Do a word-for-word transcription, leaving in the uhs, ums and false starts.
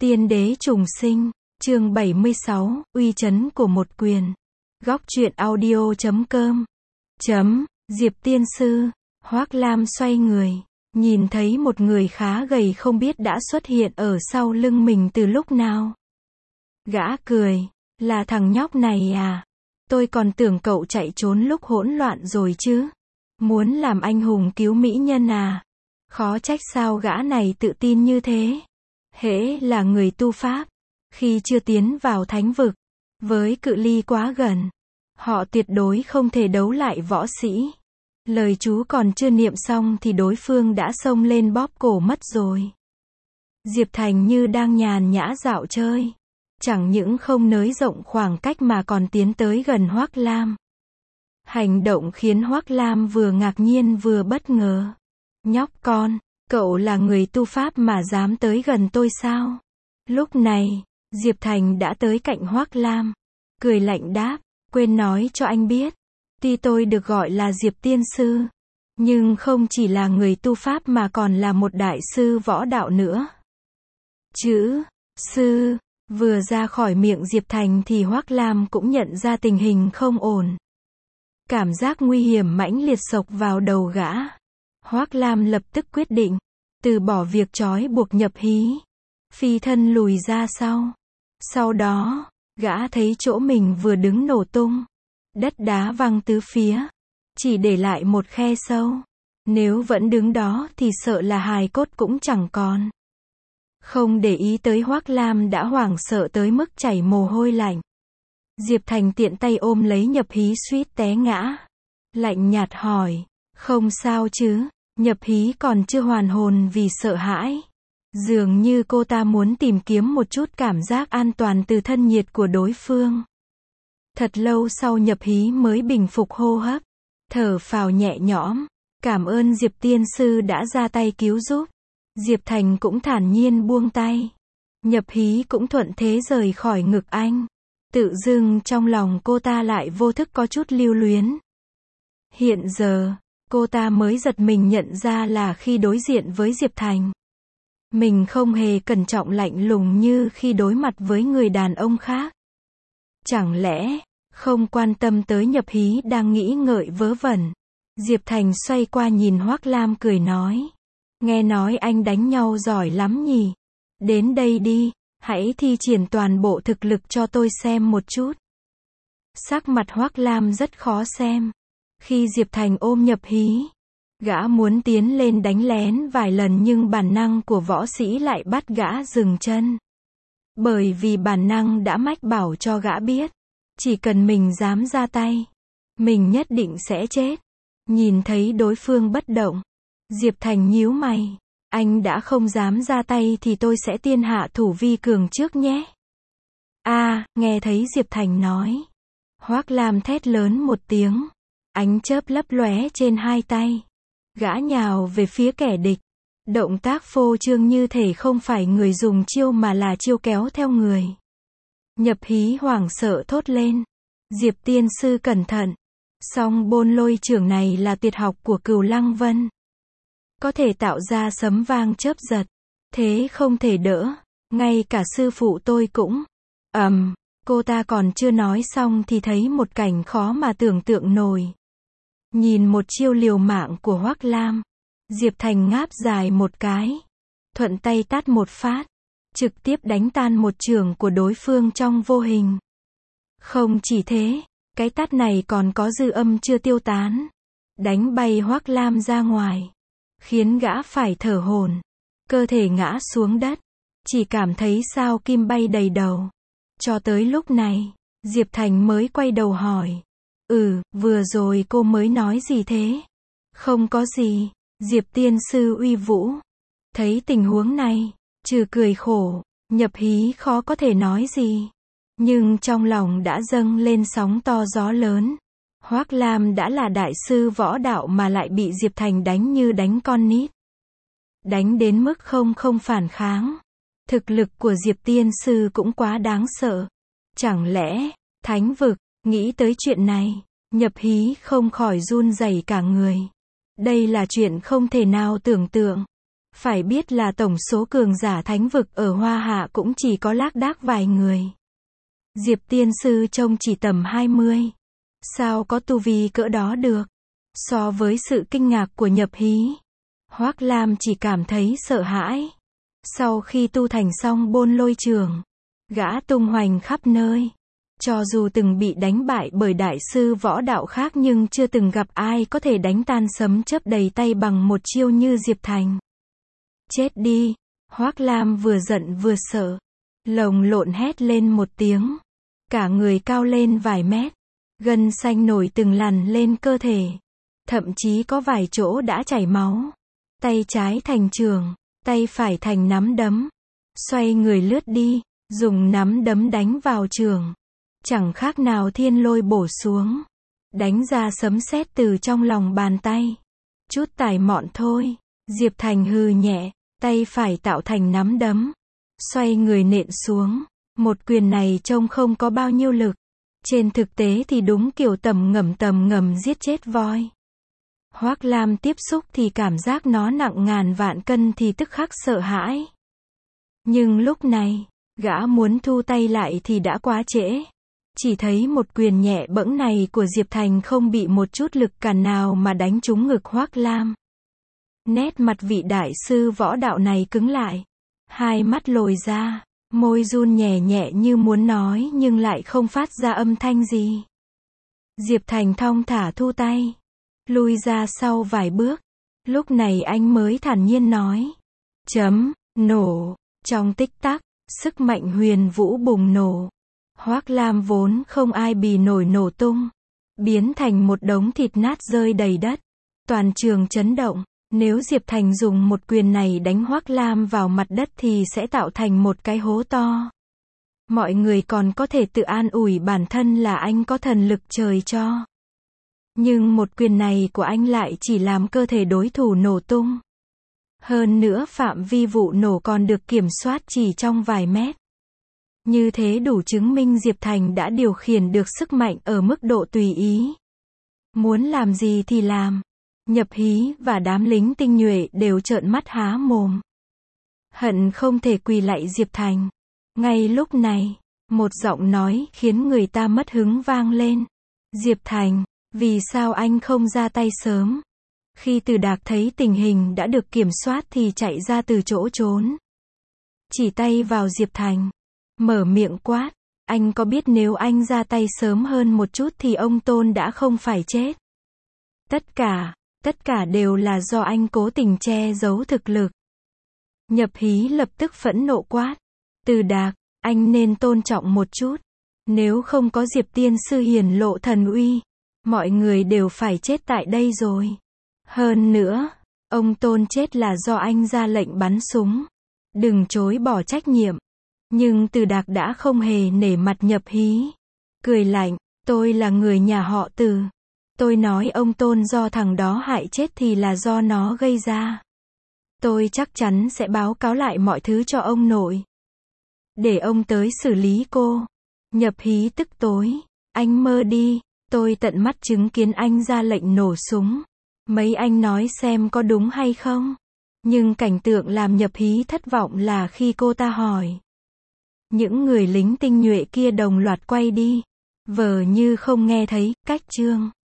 Tiên đế trùng sinh, chương bảy mươi sáu, uy chấn của một quyền. Góc truyện audio chấm com. Chấm, Diệp tiên sư, Hoắc Lam xoay người, nhìn thấy một người khá gầy không biết đã xuất hiện ở sau lưng mình từ lúc nào. Gã cười, là thằng nhóc này à? Tôi còn tưởng cậu chạy trốn lúc hỗn loạn rồi chứ. Muốn làm anh hùng cứu mỹ nhân à? Khó trách sao gã này tự tin như thế. Hễ là người tu pháp, khi chưa tiến vào thánh vực, với cự ly quá gần, họ tuyệt đối không thể đấu lại võ sĩ. Lời chú còn chưa niệm xong thì đối phương đã xông lên bóp cổ mất rồi. Diệp Thành như đang nhàn nhã dạo chơi, chẳng những không nới rộng khoảng cách mà còn tiến tới gần Hoắc Lam. Hành động khiến Hoắc Lam vừa ngạc nhiên vừa bất ngờ. Nhóc con, cậu là người tu pháp mà dám tới gần tôi sao? Lúc này, Diệp Thành đã tới cạnh Hoắc Lam, cười lạnh đáp, quên nói cho anh biết, tuy tôi được gọi là Diệp tiên sư, nhưng không chỉ là người tu pháp mà còn là một đại sư võ đạo nữa. Chữ sư vừa ra khỏi miệng Diệp Thành thì Hoắc Lam cũng nhận ra tình hình không ổn. Cảm giác nguy hiểm mãnh liệt xộc vào đầu gã. Hoắc Lam lập tức quyết định từ bỏ việc trói buộc Nhập Hí, phi thân lùi ra sau. Sau đó, gã thấy chỗ mình vừa đứng nổ tung, đất đá văng tứ phía, chỉ để lại một khe sâu. Nếu vẫn đứng đó thì sợ là hài cốt cũng chẳng còn. Không để ý tới Hoắc Lam đã hoảng sợ tới mức chảy mồ hôi lạnh. Diệp Thành tiện tay ôm lấy Nhập Hí suýt té ngã. Lạnh nhạt hỏi, không sao chứ? Nhập Hí còn chưa hoàn hồn vì sợ hãi. Dường như cô ta muốn tìm kiếm một chút cảm giác an toàn từ thân nhiệt của đối phương. Thật lâu sau Nhập Hí mới bình phục hô hấp, thở phào nhẹ nhõm, cảm ơn Diệp tiên sư đã ra tay cứu giúp. Diệp Thành cũng thản nhiên buông tay. Nhập Hí cũng thuận thế rời khỏi ngực anh. Tự dưng trong lòng cô ta lại vô thức có chút lưu luyến. Hiện giờ, cô ta mới giật mình nhận ra là khi đối diện với Diệp Thành, mình không hề cẩn trọng lạnh lùng như khi đối mặt với người đàn ông khác. Chẳng lẽ, không quan tâm tới Nhập Hí đang nghĩ ngợi vớ vẩn. Diệp Thành xoay qua nhìn Hoắc Lam cười nói, nghe nói anh đánh nhau giỏi lắm nhỉ. Đến đây đi, hãy thi triển toàn bộ thực lực cho tôi xem một chút. Sắc mặt Hoắc Lam rất khó xem. Khi Diệp Thành ôm Nhập Hí, gã muốn tiến lên đánh lén vài lần nhưng bản năng của võ sĩ lại bắt gã dừng chân. Bởi vì bản năng đã mách bảo cho gã biết, chỉ cần mình dám ra tay, mình nhất định sẽ chết. Nhìn thấy đối phương bất động, Diệp Thành nhíu mày, anh đã không dám ra tay thì tôi sẽ tiên hạ thủ vi cường trước nhé. A, à, nghe thấy Diệp Thành nói, Hoắc Lam thét lớn một tiếng, ánh chớp lấp lóe trên hai tay. Gã nhào về phía kẻ địch. Động tác phô trương như thể không phải người dùng chiêu mà là chiêu kéo theo người. Nhập Hí hoảng sợ thốt lên, Diệp tiên sư cẩn thận. Song bôn lôi trưởng này là tuyệt học của Cửu Lăng Vân, có thể tạo ra sấm vang chớp giật, thế không thể đỡ. Ngay cả sư phụ tôi cũng. Ầm, um, cô ta còn chưa nói xong thì thấy một cảnh khó mà tưởng tượng nổi. Nhìn một chiêu liều mạng của Hoắc Lam, Diệp Thành ngáp dài một cái, thuận tay tát một phát, trực tiếp đánh tan một chưởng của đối phương trong vô hình. Không chỉ thế, cái tát này còn có dư âm chưa tiêu tán, đánh bay Hoắc Lam ra ngoài, khiến gã phải thở hổn, cơ thể ngã xuống đất, chỉ cảm thấy sao kim bay đầy đầu. Cho tới lúc này, Diệp Thành mới quay đầu hỏi, ừ, vừa rồi cô mới nói gì thế? Không có gì, Diệp tiên sư uy vũ. Thấy tình huống này, trừ cười khổ, Nhập Hí khó có thể nói gì. Nhưng trong lòng đã dâng lên sóng to gió lớn. Hoắc Lam đã là đại sư võ đạo mà lại bị Diệp Thành đánh như đánh con nít. Đánh đến mức không không phản kháng. Thực lực của Diệp tiên sư cũng quá đáng sợ. Chẳng lẽ, thánh vực, nghĩ tới chuyện này, Nhập Hí không khỏi run rẩy cả người. Đây là chuyện không thể nào tưởng tượng. Phải biết là tổng số cường giả thánh vực ở Hoa Hạ cũng chỉ có lác đác vài người. Diệp tiên sư trông chỉ tầm hai mươi. Sao có tu vi cỡ đó được? So với sự kinh ngạc của Nhập Hí, Hoắc Lam chỉ cảm thấy sợ hãi. Sau khi tu thành xong Bôn Lôi Trường, gã tung hoành khắp nơi. Cho dù từng bị đánh bại bởi đại sư võ đạo khác nhưng chưa từng gặp ai có thể đánh tan sấm chớp đầy tay bằng một chiêu như Diệp Thành. Chết đi! Hoắc Lam vừa giận vừa sợ. Lồng lộn hét lên một tiếng. Cả người cao lên vài mét. Gân xanh nổi từng lằn lên cơ thể. Thậm chí có vài chỗ đã chảy máu. Tay trái thành trường, tay phải thành nắm đấm. Xoay người lướt đi, dùng nắm đấm đánh vào trường. Chẳng khác nào thiên lôi bổ xuống. Đánh ra sấm sét từ trong lòng bàn tay. Chút tài mọn thôi. Diệp Thành hừ nhẹ, tay phải tạo thành nắm đấm. Xoay người nện xuống. Một quyền này trông không có bao nhiêu lực. Trên thực tế thì đúng kiểu tầm ngầm tầm ngầm giết chết voi. Hoắc Lam tiếp xúc thì cảm giác nó nặng ngàn vạn cân thì tức khắc sợ hãi. Nhưng lúc này, gã muốn thu tay lại thì đã quá trễ. Chỉ thấy một quyền nhẹ bẫng này của Diệp Thành không bị một chút lực cản nào mà đánh trúng ngực Hoắc Lam. Nét mặt vị đại sư võ đạo này cứng lại. Hai mắt lồi ra, môi run nhẹ nhẹ như muốn nói nhưng lại không phát ra âm thanh gì. Diệp Thành thong thả thu tay. Lui ra sau vài bước. Lúc này anh mới thản nhiên nói. Chấm, nổ. Trong tích tắc, sức mạnh huyền vũ bùng nổ. Hoắc Lam vốn không ai bì nổi nổ tung. Biến thành một đống thịt nát rơi đầy đất. Toàn trường chấn động. Nếu Diệp Thành dùng một quyền này đánh Hoắc Lam vào mặt đất thì sẽ tạo thành một cái hố to. Mọi người còn có thể tự an ủi bản thân là anh có thần lực trời cho. Nhưng một quyền này của anh lại chỉ làm cơ thể đối thủ nổ tung. Hơn nữa phạm vi vụ nổ còn được kiểm soát chỉ trong vài mét. Như thế đủ chứng minh Diệp Thành đã điều khiển được sức mạnh ở mức độ tùy ý. Muốn làm gì thì làm. Nhập Hí và đám lính tinh nhuệ đều trợn mắt há mồm. Hận không thể quỳ lạy Diệp Thành. Ngay lúc này, một giọng nói khiến người ta mất hứng vang lên. Diệp Thành, vì sao anh không ra tay sớm? Khi Từ Đạc thấy tình hình đã được kiểm soát thì chạy ra từ chỗ trốn. Chỉ tay vào Diệp Thành. Mở miệng quát. Anh có biết nếu anh ra tay sớm hơn một chút thì ông Tôn đã không phải chết? Tất cả, tất cả đều là do anh cố tình che giấu thực lực. Nhập Hí lập tức phẫn nộ quát. Từ Đạc, anh nên tôn trọng một chút. Nếu không có Diệp tiên sư hiển lộ thần uy, mọi người đều phải chết tại đây rồi. Hơn nữa, ông Tôn chết là do anh ra lệnh bắn súng. Đừng chối bỏ trách nhiệm. Nhưng Từ Đạc đã không hề nể mặt Nhập Hí. Cười lạnh, tôi là người nhà họ Từ. Tôi nói ông Tôn do thằng đó hại chết thì là do nó gây ra. Tôi chắc chắn sẽ báo cáo lại mọi thứ cho ông nội. Để ông tới xử lý cô. Nhập Hí tức tối. Anh mơ đi, tôi tận mắt chứng kiến anh ra lệnh nổ súng. Mấy anh nói xem có đúng hay không? Nhưng cảnh tượng làm Nhập Hí thất vọng là khi cô ta hỏi. Những người lính tinh nhuệ kia đồng loạt quay đi. Vờ như không nghe thấy, cách chương.